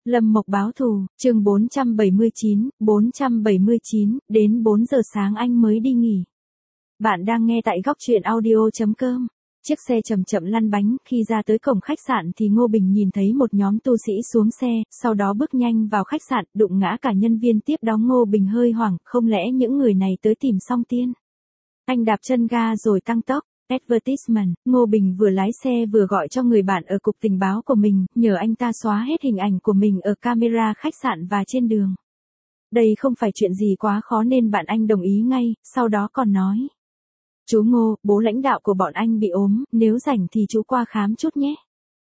Lâm Mộc báo thù, chương 479, đến 4 giờ sáng anh mới đi nghỉ. Bạn đang nghe tại góc truyện audio.com. Chiếc xe chậm chậm lăn bánh, khi ra tới cổng khách sạn thì Ngô Bình nhìn thấy một nhóm tu sĩ xuống xe, sau đó bước nhanh vào khách sạn, đụng ngã cả nhân viên tiếp đón. Ngô Bình hơi hoảng, không lẽ những người này tới tìm Song Tiên. Anh đạp chân ga rồi tăng tốc. Advertisement, Ngô Bình vừa lái xe vừa gọi cho người bạn ở cục tình báo của mình, nhờ anh ta xóa hết hình ảnh của mình ở camera khách sạn và trên đường. Đây không phải chuyện gì quá khó nên bạn anh đồng ý ngay, sau đó còn nói. Chú Ngô, bố lãnh đạo của bọn anh bị ốm, nếu rảnh thì chú qua khám chút nhé.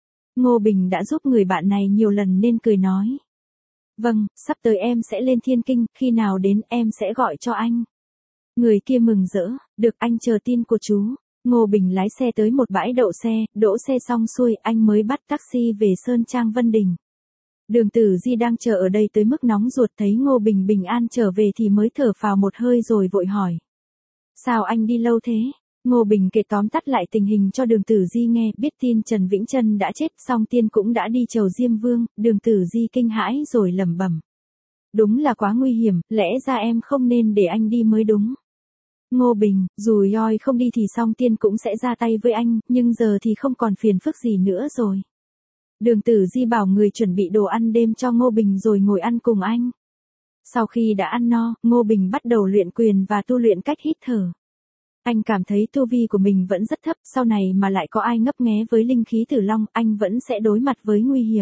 Ngô Bình đã giúp người bạn này nhiều lần nên cười nói. Vâng, sắp tới em sẽ lên Thiên Kinh, khi nào đến em sẽ gọi cho anh. Người kia mừng rỡ, được anh chờ tin của chú. Ngô Bình lái xe tới một bãi đậu xe, đỗ xe xong xuôi anh mới bắt taxi về Sơn Trang Vân Đình. Đường Tử Di đang chờ ở đây tới mức nóng ruột, thấy Ngô Bình bình an trở về thì mới thở phào một hơi rồi vội hỏi. Sao anh đi lâu thế? Ngô Bình kể tóm tắt lại tình hình cho Đường Tử Di nghe, biết tin Trần Vĩnh Trân đã chết, Song Tiên cũng đã đi chầu Diêm Vương. Đường Tử Di kinh hãi rồi lẩm bẩm. Đúng là quá nguy hiểm, lẽ ra em không nên để anh đi mới đúng. Ngô Bình, dù Yoi không đi thì Song Tiên cũng sẽ ra tay với anh, nhưng giờ thì không còn phiền phức gì nữa rồi. Đường Tử Di bảo người chuẩn bị đồ ăn đêm cho Ngô Bình rồi ngồi ăn cùng anh. Sau khi đã ăn no, Ngô Bình bắt đầu luyện quyền và tu luyện cách hít thở. Anh cảm thấy tu vi của mình vẫn rất thấp, sau này mà lại có ai ngấp nghé với linh khí Tử Long, anh vẫn sẽ đối mặt với nguy hiểm.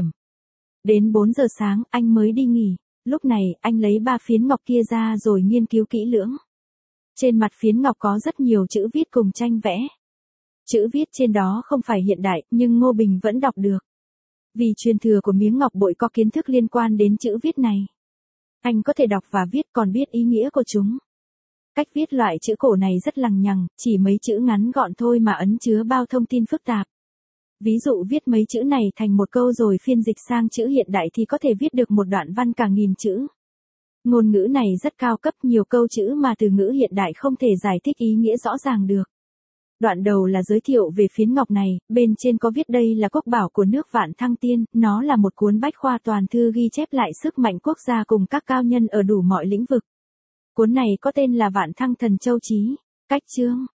Đến 4 giờ sáng, anh mới đi nghỉ. Lúc này, anh lấy 3 phiến ngọc kia ra rồi nghiên cứu kỹ lưỡng. Trên mặt phiến ngọc có rất nhiều chữ viết cùng tranh vẽ. Chữ viết trên đó không phải hiện đại, nhưng Ngô Bình vẫn đọc được. Vì truyền thừa của miếng ngọc bội có kiến thức liên quan đến chữ viết này. Anh có thể đọc và viết, còn biết ý nghĩa của chúng. Cách viết loại chữ cổ này rất lằng nhằng, chỉ mấy chữ ngắn gọn thôi mà ẩn chứa bao thông tin phức tạp. Ví dụ viết mấy chữ này thành một câu rồi phiên dịch sang chữ hiện đại thì có thể viết được một đoạn văn cả 1000 chữ. Ngôn ngữ này rất cao cấp, nhiều câu chữ mà từ ngữ hiện đại không thể giải thích ý nghĩa rõ ràng được. Đoạn đầu là giới thiệu về phiến ngọc này, bên trên có viết đây là quốc bảo của nước Vạn Thăng Tiên, nó là một cuốn bách khoa toàn thư ghi chép lại sức mạnh quốc gia cùng các cao nhân ở đủ mọi lĩnh vực. Cuốn này có tên là Vạn Thăng Thần Châu Chí. Cách chương,